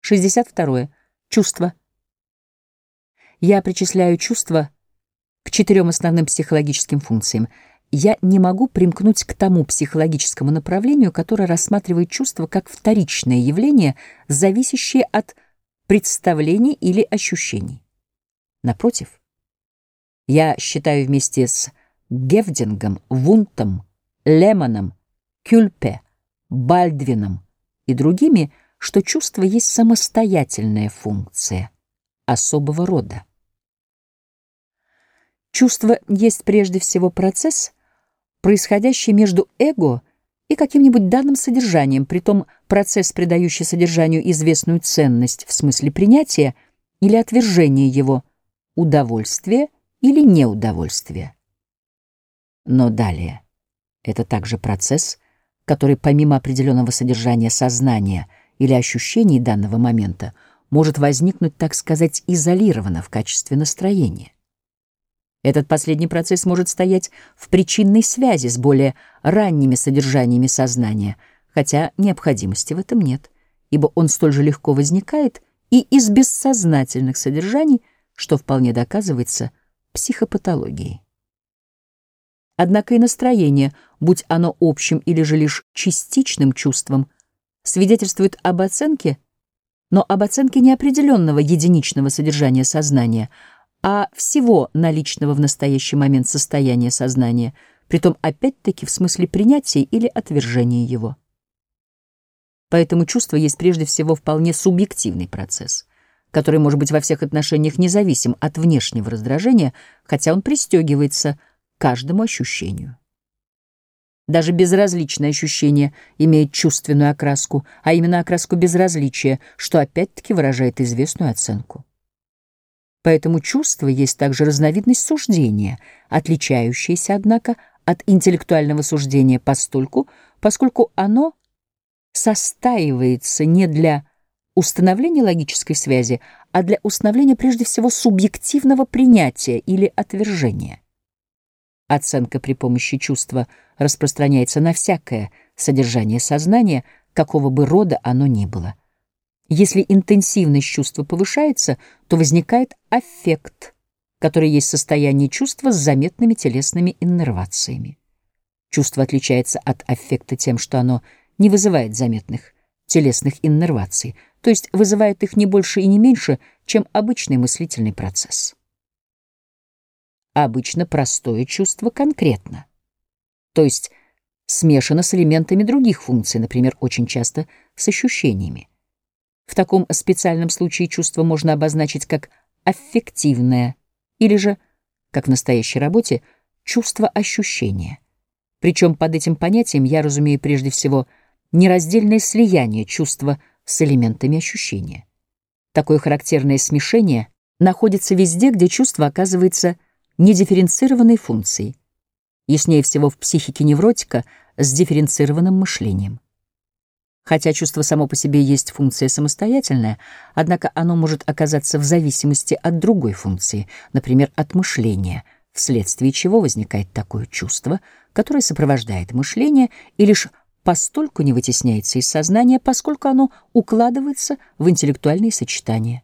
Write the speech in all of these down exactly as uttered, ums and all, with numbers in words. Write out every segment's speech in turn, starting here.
шестьдесят второе. Чувства. Я причисляю чувства к четырем основным психологическим функциям. Я не могу примкнуть к тому психологическому направлению, которое рассматривает чувства как вторичное явление, зависящее от представлений или ощущений. Напротив, я считаю вместе с Гевдингом, Вундтом, Лемоном, Кюльпе, Бальдвином и другими, что чувство есть самостоятельная функция особого рода. Чувство есть прежде всего процесс, происходящий между эго и каким-нибудь данным содержанием, притом процесс, придающий содержанию известную ценность в смысле принятия или отвержения его, удовольствия или неудовольствия. Но далее это также процесс, который помимо определенного содержания сознания или ощущений данного момента может возникнуть, так сказать, изолированно в качестве настроения. Этот последний процесс может стоять в причинной связи с более ранними содержаниями сознания, хотя необходимости в этом нет, ибо он столь же легко возникает и из бессознательных содержаний, что вполне доказывается психопатологией. Однако и настроение, будь оно общим или же лишь частичным чувством, свидетельствует об оценке, но об оценке неопределенного единичного содержания сознания, а всего наличного в настоящий момент состояния сознания, притом опять-таки в смысле принятия или отвержения его. Поэтому чувство есть прежде всего вполне субъективный процесс, который может быть во всех отношениях независим от внешнего раздражения, хотя он пристегивается к каждому ощущению. Даже безразличное ощущение имеет чувственную окраску, а именно окраску безразличия, что опять-таки выражает известную оценку. Поэтому чувство есть также разновидность суждения, отличающаяся, однако, от интеллектуального суждения постольку, поскольку оно состаивается не для установления логической связи, а для установления прежде всего субъективного принятия или отвержения. Оценка при помощи чувства распространяется на всякое содержание сознания, какого бы рода оно ни было. Если интенсивность чувства повышается, то возникает аффект, который есть состояние чувства с заметными телесными иннервациями. Чувство отличается от аффекта тем, что оно не вызывает заметных телесных иннерваций, то есть вызывает их не больше и не меньше, чем обычный мыслительный процесс. Обычно простое чувство конкретно, то есть смешано с элементами других функций, например, очень часто с ощущениями. В таком специальном случае чувство можно обозначить как аффективное или же, как в настоящей работе, чувство ощущения. Причем под этим понятием я разумею прежде всего нераздельное слияние чувства с элементами ощущения. Такое характерное смешение находится везде, где чувство оказывается недифференцированной функцией, яснее всего в психике невротика с дифференцированным мышлением. Хотя чувство само по себе есть функция самостоятельная, однако оно может оказаться в зависимости от другой функции, например, от мышления, вследствие чего возникает такое чувство, которое сопровождает мышление и лишь постольку не вытесняется из сознания, поскольку оно укладывается в интеллектуальные сочетания.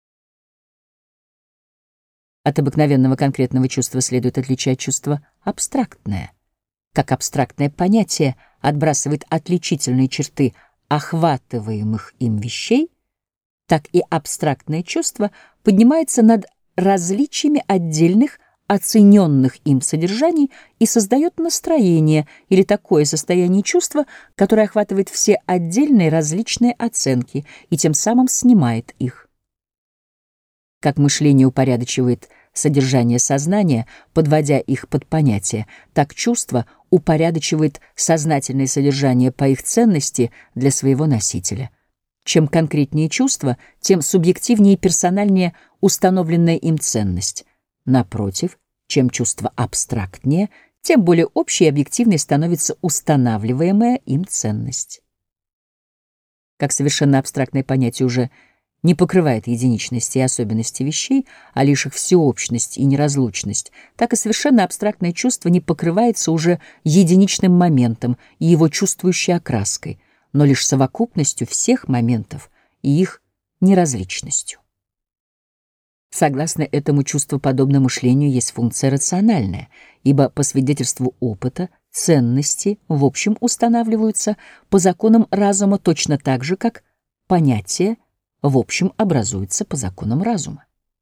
От обыкновенного конкретного чувства следует отличать чувство абстрактное. Как абстрактное понятие отбрасывает отличительные черты охватываемых им вещей, так и абстрактное чувство поднимается над различиями отдельных оцененных им содержаний и создает настроение или такое состояние чувства, которое охватывает все отдельные различные оценки и тем самым снимает их. Как мышление упорядочивает содержание сознания, подводя их под понятия, так чувство упорядочивает сознательное содержание по их ценности для своего носителя. Чем конкретнее чувство, тем субъективнее и персональнее установленная им ценность. Напротив, чем чувство абстрактнее, тем более общей и объективной становится устанавливаемая им ценность. Как совершенно абстрактное понятие уже не покрывает единичности и особенности вещей, а лишь их всеобщность и неразлучность, так и совершенно абстрактное чувство не покрывается уже единичным моментом и его чувствующей окраской, но лишь совокупностью всех моментов и их неразличностью. Согласно этому, чувствоподобное мышлению есть функция рациональная, ибо по свидетельству опыта ценности в общем устанавливаются по законам разума точно так же, как понятия в общем образуются по законам разума.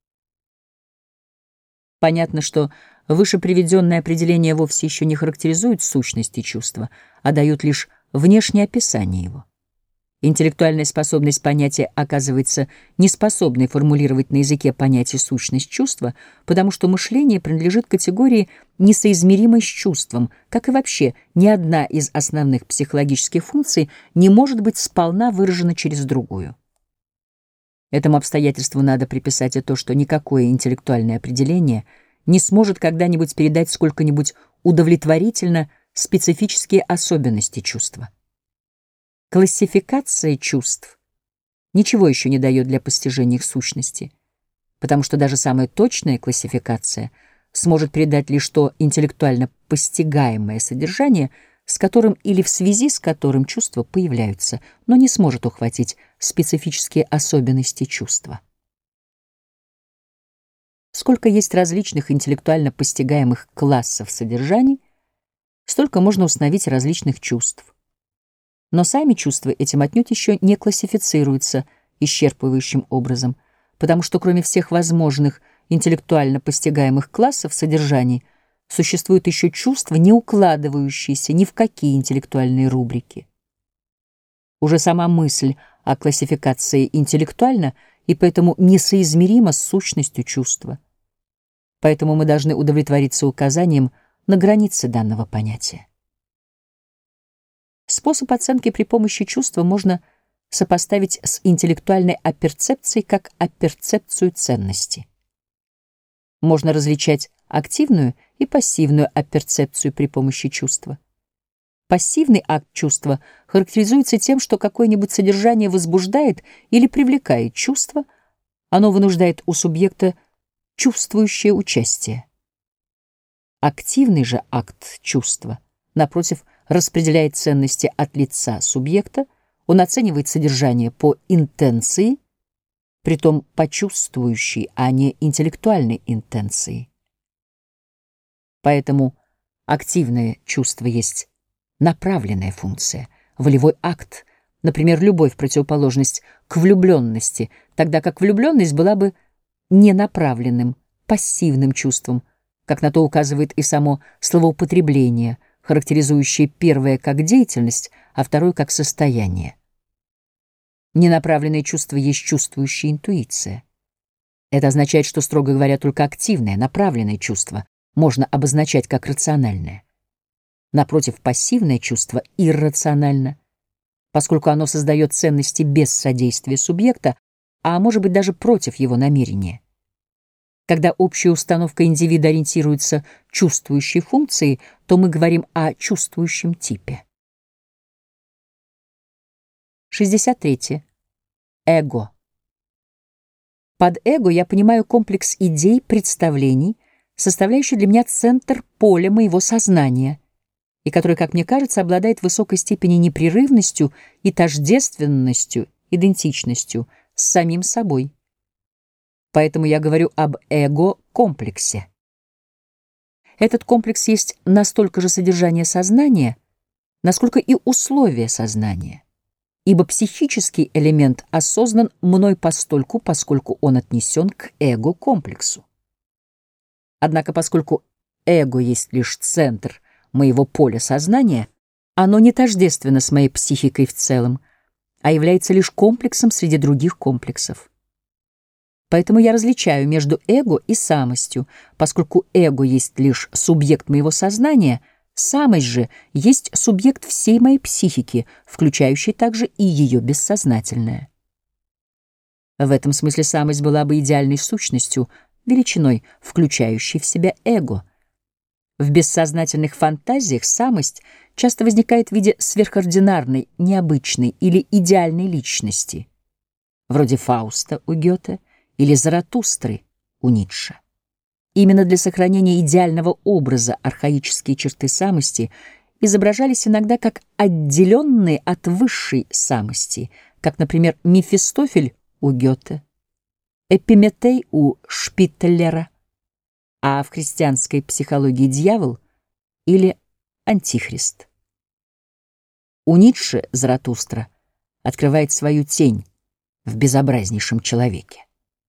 Понятно, что выше приведенное определение вовсе еще не характеризует сущности чувства, а дают лишь внешнее описание его. Интеллектуальная способность понятия оказывается неспособной формулировать на языке понятие сущность чувства, потому что мышление принадлежит категории, несоизмеримой с чувством, как и вообще ни одна из основных психологических функций не может быть сполна выражена через другую. Этому обстоятельству надо приписать и то, что никакое интеллектуальное определение не сможет когда-нибудь передать сколько-нибудь удовлетворительно специфические особенности чувства. Классификация чувств ничего еще не дает для постижения их сущности, потому что даже самая точная классификация сможет передать лишь то интеллектуально постигаемое содержание, с которым или в связи с которым чувства появляются, но не сможет ухватить специфические особенности чувства. Сколько есть различных интеллектуально постигаемых классов содержаний, столько можно установить различных чувств. Но сами чувства этим отнюдь еще не классифицируются исчерпывающим образом, потому что кроме всех возможных интеллектуально постигаемых классов содержаний существуют еще чувства, не укладывающиеся ни в какие интеллектуальные рубрики. Уже сама мысль о классификации интеллектуальна и поэтому несоизмерима с сущностью чувства. Поэтому мы должны удовлетвориться указанием на границы данного понятия. Способ оценки при помощи чувства можно сопоставить с интеллектуальной апперцепцией как апперцепцию ценности. Можно различать активную и пассивную апперцепцию при помощи чувства. Пассивный акт чувства характеризуется тем, что какое-нибудь содержание возбуждает или привлекает чувство, оно вынуждает у субъекта чувствующее участие. Активный же акт чувства, напротив, распределяет ценности от лица субъекта, он оценивает содержание по интенции, притом по чувствующей, а не интеллектуальной интенции. Поэтому активное чувство есть направленная функция, волевой акт, например, любовь в противоположность к влюбленности, тогда как влюбленность была бы ненаправленным, пассивным чувством, как на то указывает и само словоупотребление, характеризующее первое как деятельность, а второе как состояние. Ненаправленное чувство есть чувствующая интуиция. Это означает, что, строго говоря, только активное, направленное чувство можно обозначать как рациональное. Напротив, пассивное чувство иррационально, поскольку оно создает ценности без содействия субъекта, а может быть даже против его намерения. Когда общая установка индивида ориентируется чувствующей функцией, то мы говорим о чувствующем типе. шестьдесят три. Эго. Под эго я понимаю комплекс идей, представлений, составляющий для меня центр поля моего сознания, и который, как мне кажется, обладает высокой степенью непрерывностью и тождественностью, идентичностью с самим собой. Поэтому я говорю об эго-комплексе. Этот комплекс есть настолько же содержание сознания, насколько и условие сознания, ибо психический элемент осознан мной постольку, поскольку он отнесен к эго-комплексу. Однако, поскольку эго есть лишь центр моего поля сознания, оно не тождественно с моей психикой в целом, а является лишь комплексом среди других комплексов. Поэтому я различаю между эго и самостью, поскольку эго есть лишь субъект моего сознания, самость же есть субъект всей моей психики, включающий также и ее бессознательное. В этом смысле самость была бы идеальной сущностью, величиной, включающей в себя эго. В бессознательных фантазиях самость часто возникает в виде сверхординарной, необычной или идеальной личности, вроде Фауста у Гёте или Заратустры у Ницше. Именно для сохранения идеального образа архаические черты самости изображались иногда как отделенные от высшей самости, как, например, Мефистофель у Гёте, Эпиметей у Шпитлера, а в христианской психологии дьявол или антихрист. У Ницше Заратустра открывает свою тень в безобразнейшем человеке.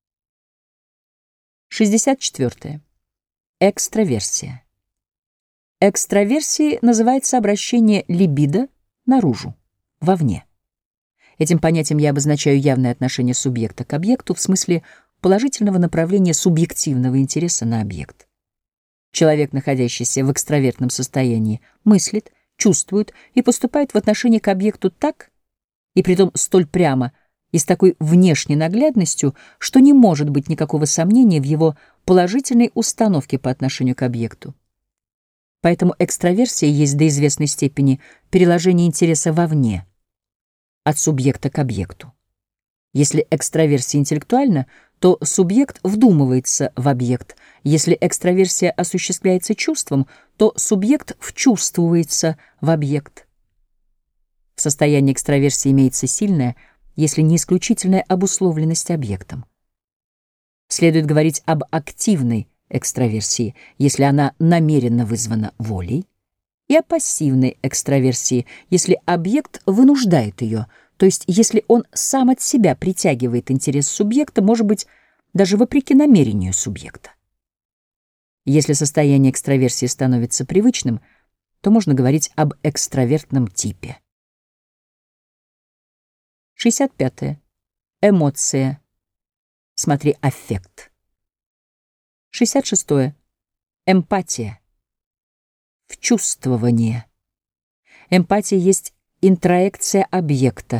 шестьдесят четвёртое. Экстраверсия. Экстраверсией называется обращение либидо наружу, вовне. Этим понятием я обозначаю явное отношение субъекта к объекту в смысле положительного направления субъективного интереса на объект. Человек, находящийся в экстравертном состоянии, мыслит, чувствует и поступает в отношении к объекту так, и притом столь прямо и с такой внешней наглядностью, что не может быть никакого сомнения в его положительной установке по отношению к объекту. Поэтому экстраверсия есть до известной степени переложение интереса вовне, от субъекта к объекту. Если экстраверсия интеллектуальна, то субъект вдумывается в объект. Если экстраверсия осуществляется чувством, то субъект вчувствуется в объект. В состоянии экстраверсии имеется сильная, если не исключительная обусловленность объектом. Следует говорить об активной экстраверсии, если она намеренно вызвана волей, и о пассивной экстраверсии, если объект вынуждает ее, то есть если он сам от себя притягивает интерес субъекта, может быть, даже вопреки намерению субъекта. Если состояние экстраверсии становится привычным, то можно говорить об экстравертном типе. шестьдесят пятое. Эмоция. Смотри, аффект. шестьдесят шестое. Эмпатия. Вчувствование. Эмпатия есть интроекция объекта.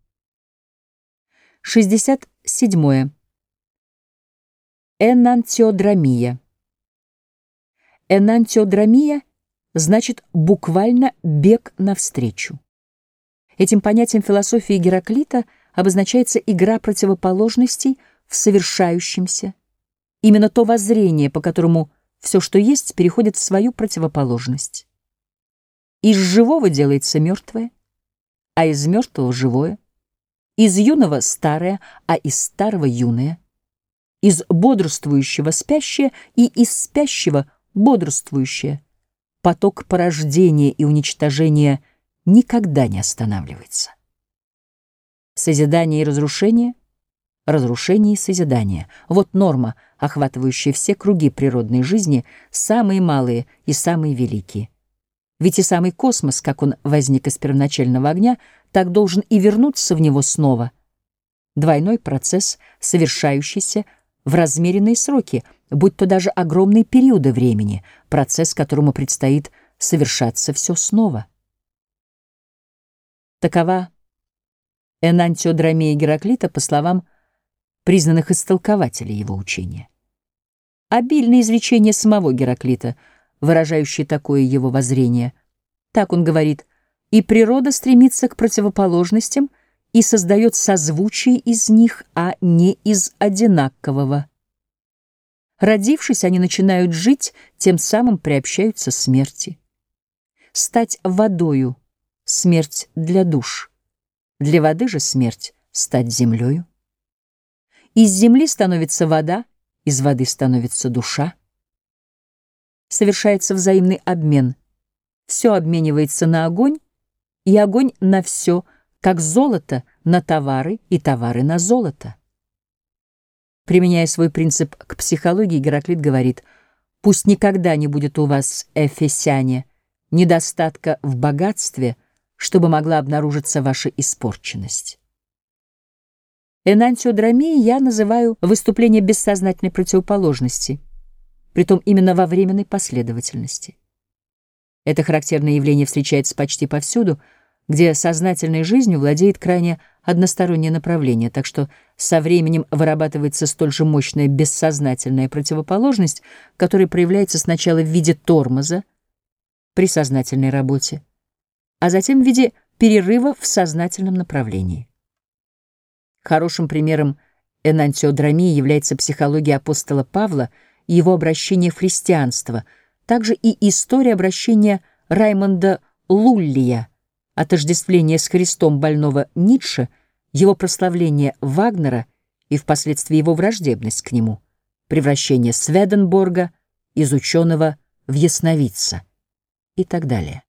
шестьдесят седьмое. Энантиодромия. Энантиодромия значит буквально бег навстречу. Этим понятием философии Гераклита обозначается игра противоположностей в совершающемся, именно то воззрение, по которому все, что есть, переходит в свою противоположность. Из живого делается мертвое, а из мертвого — живое, из юного — старое, а из старого — юное, из бодрствующего — спящее, и из спящего — бодрствующее. Поток порождения и уничтожения никогда не останавливается. Созидание и разрушение, разрушение и созидание — вот норма, охватывающая все круги природной жизни, самые малые и самые великие. Ведь и самый космос, как он возник из первоначального огня, так должен и вернуться в него снова. Двойной процесс, совершающийся в размеренные сроки, будь то даже огромные периоды времени, процесс, которому предстоит совершаться все снова. Такова энантиодромия Гераклита, по словам признанных истолкователей его учения. Обильное изречение самого Гераклита, выражающее такое его воззрение. Так он говорит: «И природа стремится к противоположностям и создает созвучие из них, а не из одинакового. Родившись, они начинают жить, тем самым приобщаются смерти. Стать водою — смерть для душ, для воды же смерть — стать землею. Из земли становится вода, из воды становится душа. Совершается взаимный обмен. Все обменивается на огонь, и огонь на все, как золото на товары и товары на золото». Применяя свой принцип к психологии, Гераклит говорит: «Пусть никогда не будет у вас, эфесяне, недостатка в богатстве, чтобы могла обнаружиться ваша испорченность». Энантиодромией я называю выступление бессознательной противоположности, притом именно во временной последовательности. Это характерное явление встречается почти повсюду, где сознательной жизнью владеет крайне одностороннее направление, так что со временем вырабатывается столь же мощная бессознательная противоположность, которая проявляется сначала в виде тормоза при сознательной работе, а затем в виде перерыва в сознательном направлении. Хорошим примером энантиодромии является психология апостола Павла и его обращение в христианство, также и история обращения Раймонда Луллия, отождествление с Христом больного Ницше, его прославление Вагнера и впоследствии его враждебность к нему, превращение Сведенборга из ученого в ясновидца и так далее.